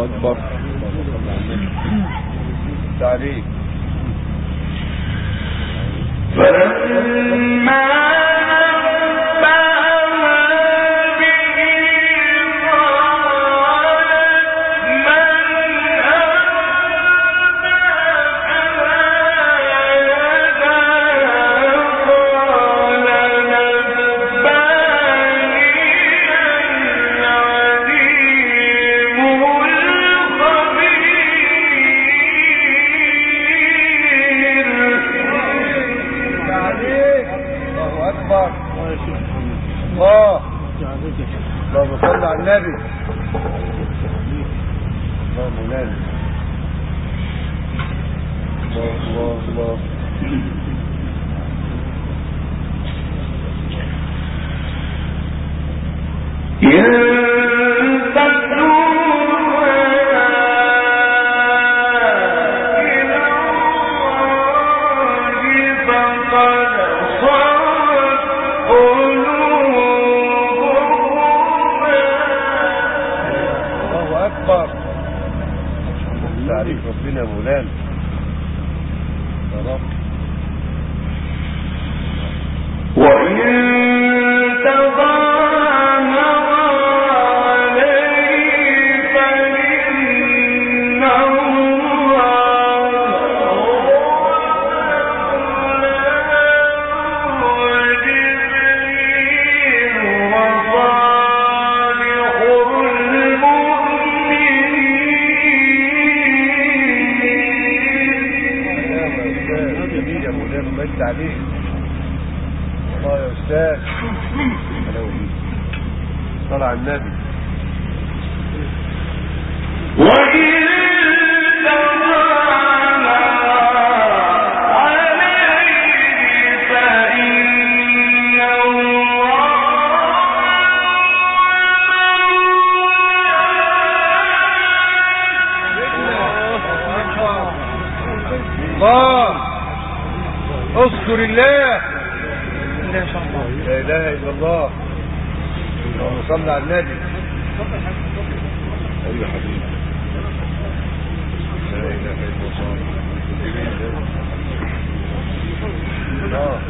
أكبر. تعليق فلما اللهم صل على النبي. الله مولانا. الله الله تعريف ربنا مولانا يا رب. وإن تظاهر عليه فإن الله وجبريل وصالح جميل يا مولانا مجد عليك. الله يا أستاذ. صلى على النبي. الله اذكر الله. لا اله الا الله. اللهم صل على النبي. ايوه حبيبي. لا اله الا الله.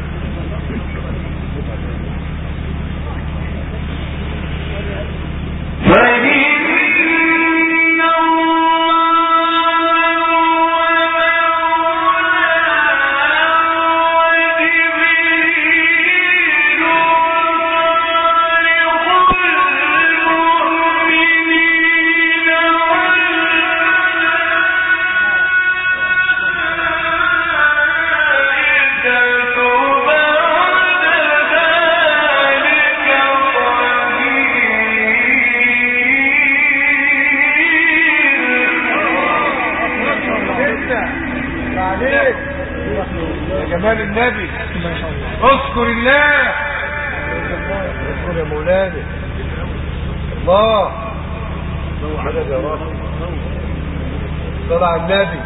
جمال النبي. اذكر الله. اذكر يا مولانا. الله مدد يا رب. صل على النبي.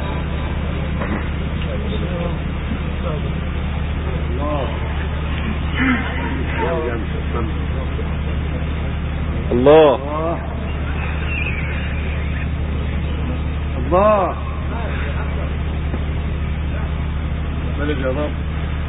الله الله ملك يا رب.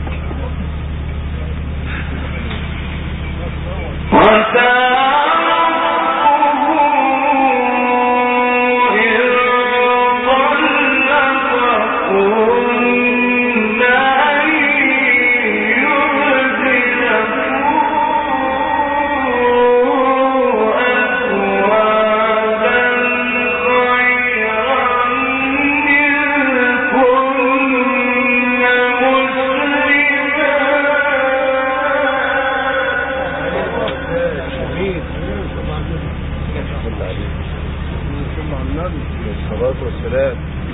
الصلاة والسلام.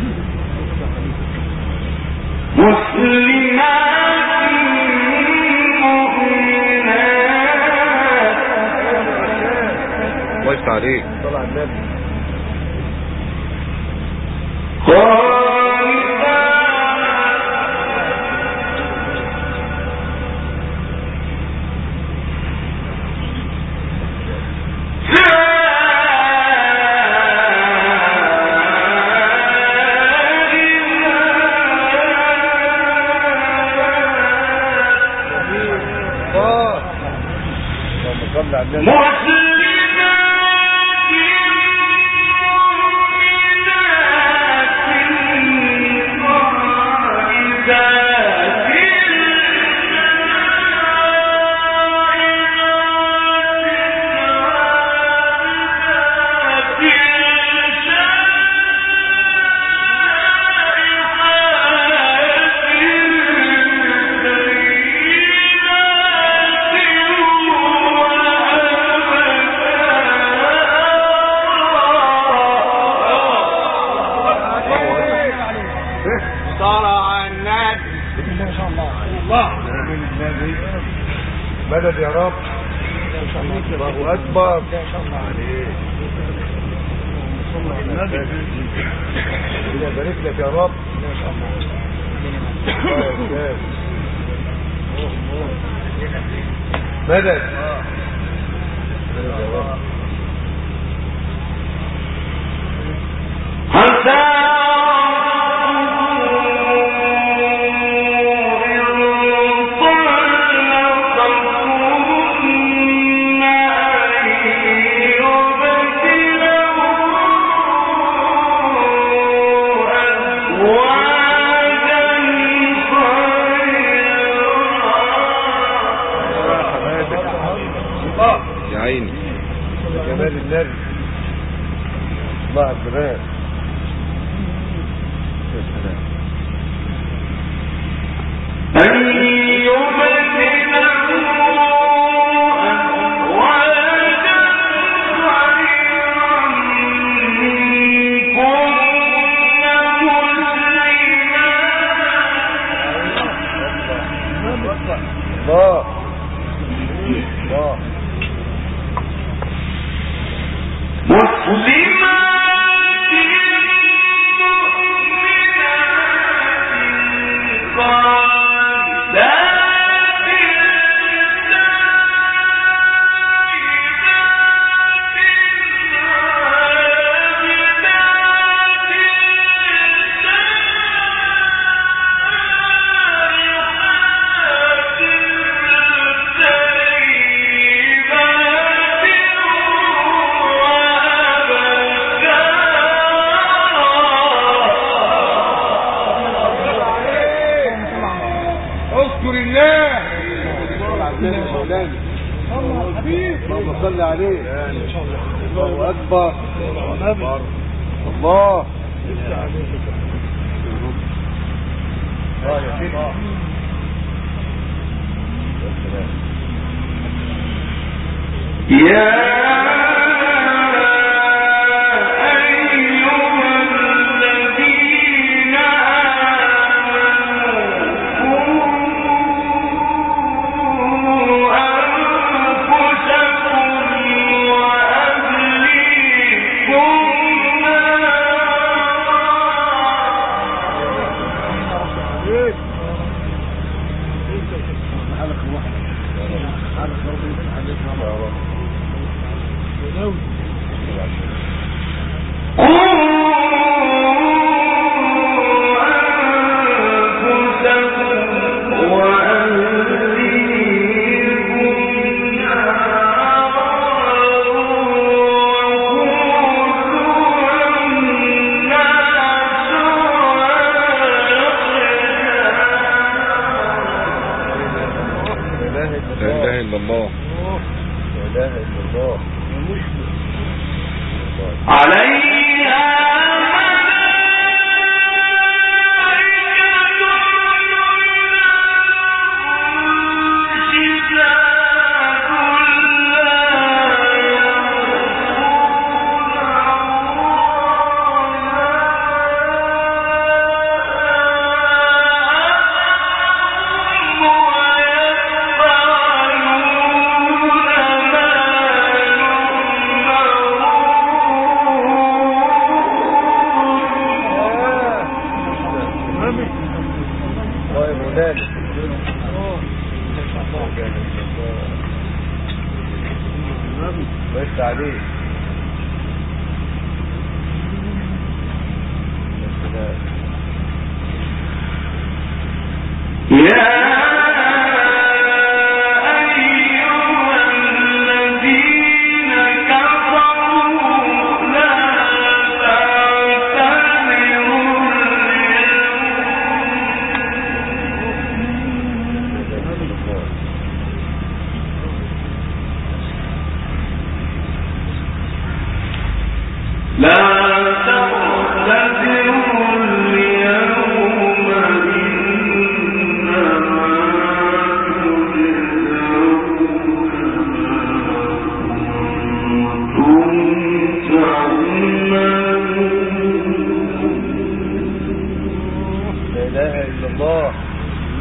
مسلمات مؤمنات. الله يفتح عليك. صل على النبي. مدد يا رب. الله أكبر. ربنا يبارك لك يا رب. مدد. يا عيني جمال النبي. الله أكبر. الله الله اللهم صل عليه. الله أكبر. الله يا بس عليه. يا أيها الذين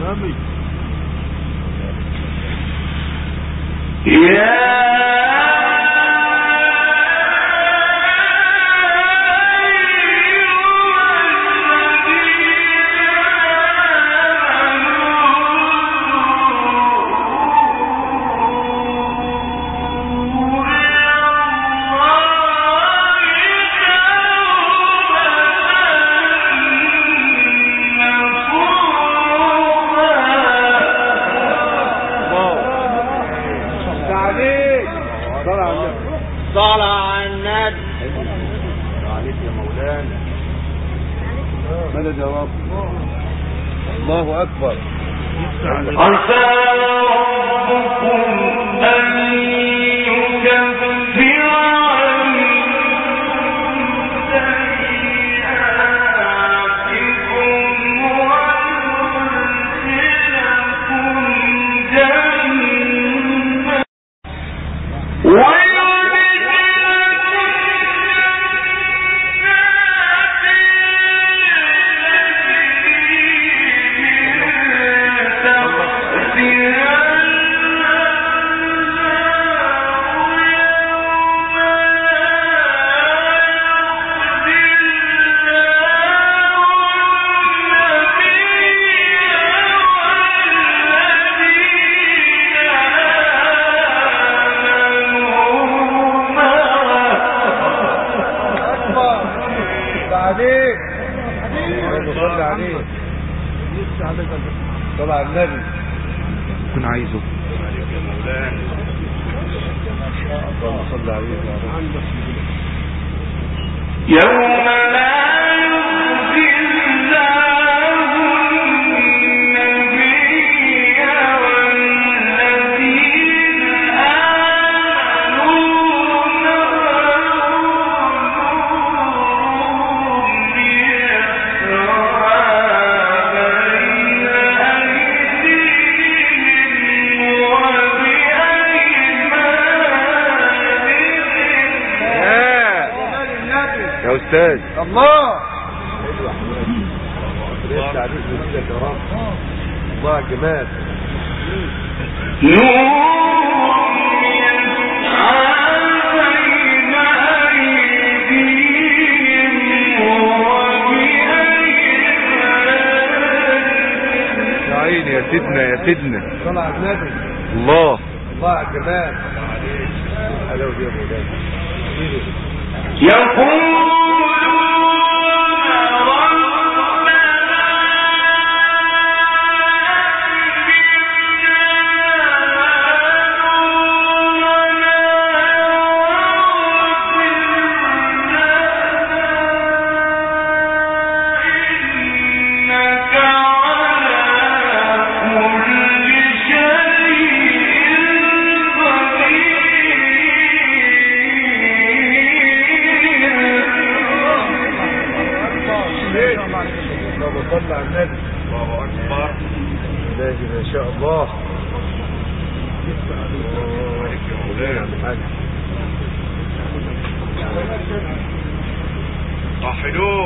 نبي مدد يا رب. الله أكبر. عسى ربكم أن يكفر عنكم سيئاتكم ويدخلكم جنات طبعا النبي كن عايزه اللهم صل عليه يوم لا يخزي الله النبي والذين آمنوا يا أستاذ. الله الله جمال يا عيني يا سيدنا يا سيدنا. طلع النبي. الله الله جمال حلاوة يا مولانا. صلى على النبي. الله أكبر. الله ما شاء الله. وحدوه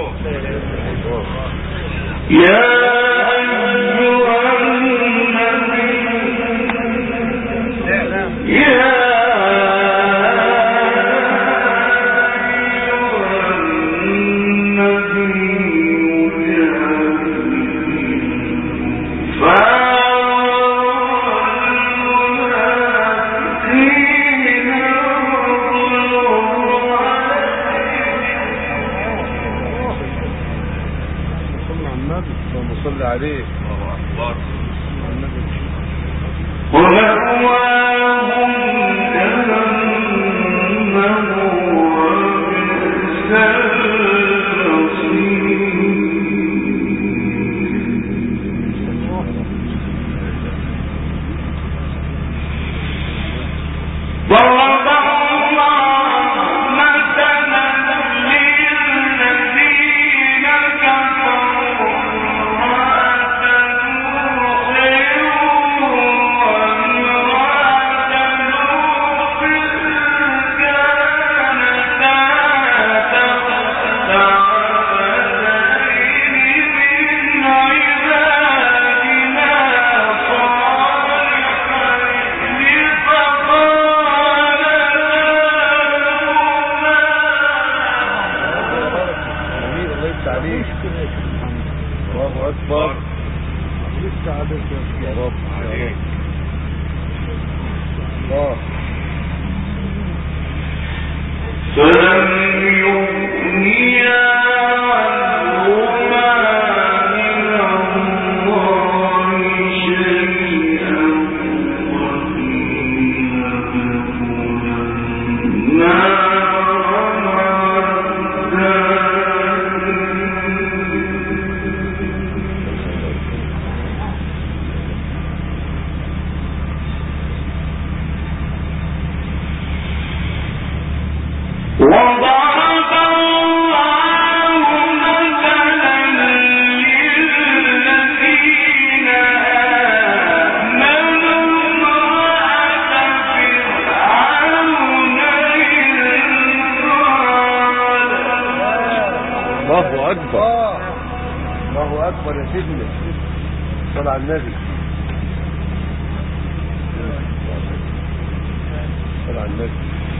يا أيها النبي يا صلى عليه. الله أكبر. ومأواهم جهنم وبئس المصير عليك يا رب عليك. الله فلم يغنيا عنهما من الله شيئا وقيل ادخلا النار مع وضرب الله مثلا للذين آمنوا امرأة فرعون إذ قالت الله أكبر الله أكبر يا سيدنا صل على النبي صل على النبي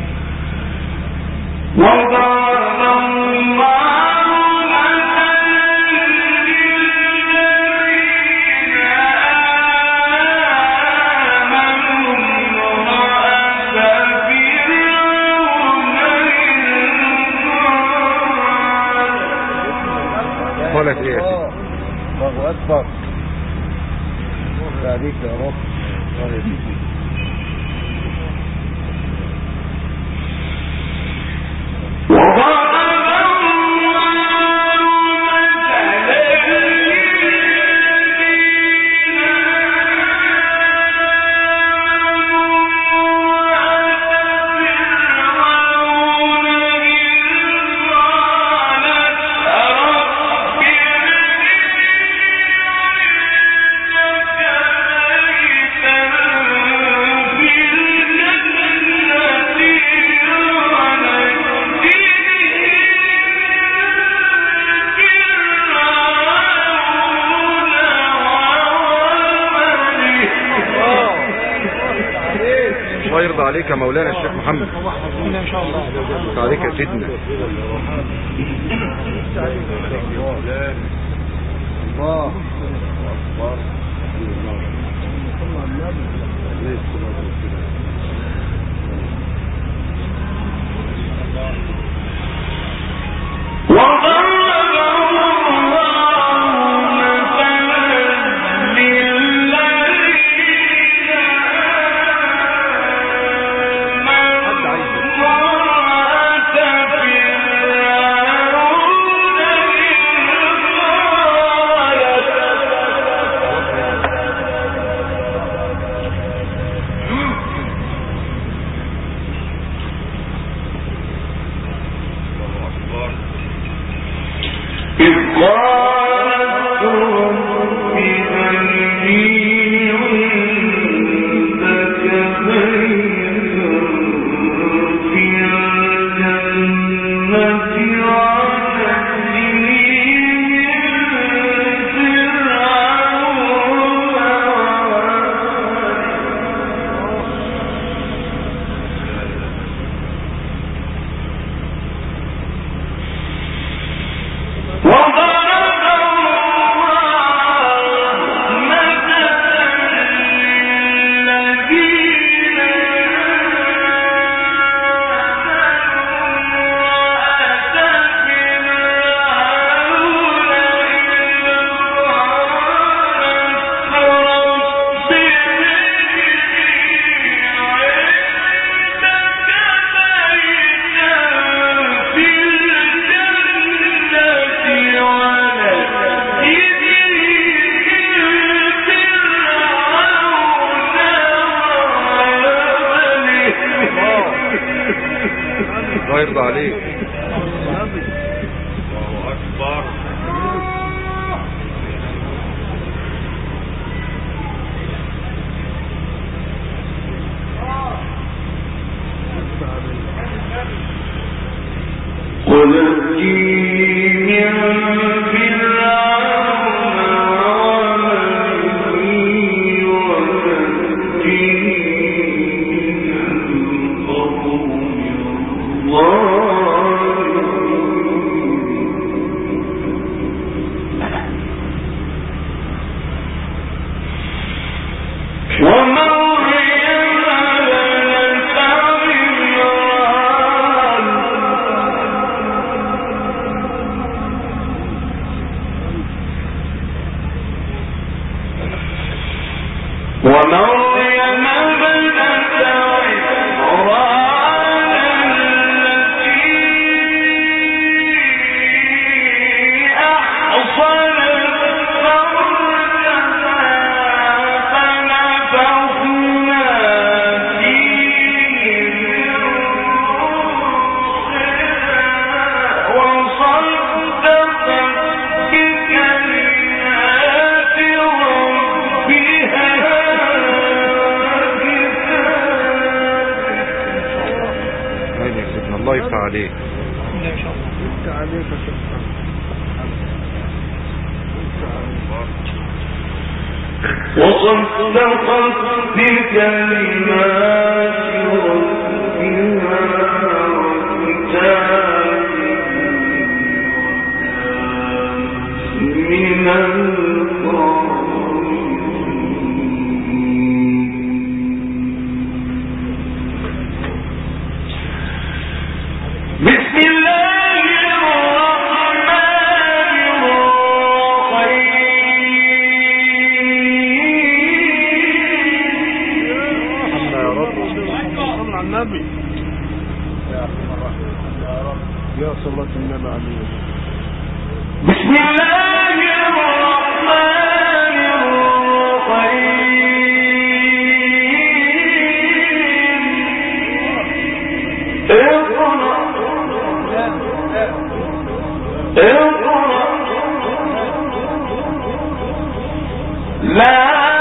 وضرب الله مثلا للذين آمنوا امرأة فرعون إذ قالت ايه يا سيدي؟ الله أكبر عليك يا رب الله يا سيدي وضرب الله مثلا للذين الله يرضى عليك يا مولانا الشيخ محمد. ان شاء الله. يرضى عليك يا سيدنا. الله الله يرضى عليك. الله أكبر. الله ومريم ابنة عمران التي أحصنت فرجها فنفخنا فيه من روحنا وصدقت بكلمات ربها أين يا سيدنا الله يفتح عليك. انت عليك يا شيخ. وصدقت بكلمات ربها وكتابه من القائلين. بسم الله الرحمن الرحيم. يا رب صل على النبي. يا صلاة النبي عليه. بسم الله الرحمن الرحيم. اقرأ لا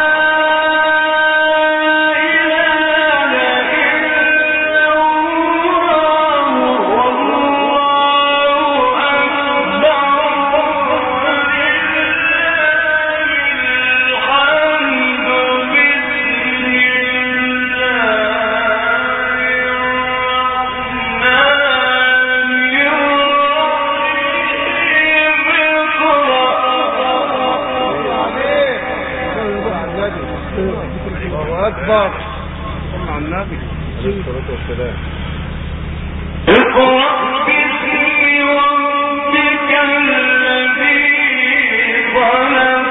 إله إلا الله والله أكبر ولله الحمد بسم الله أكبر. صل على النبي عليه الصلاة والسلام. اقرأ باسم ربك الذي خلق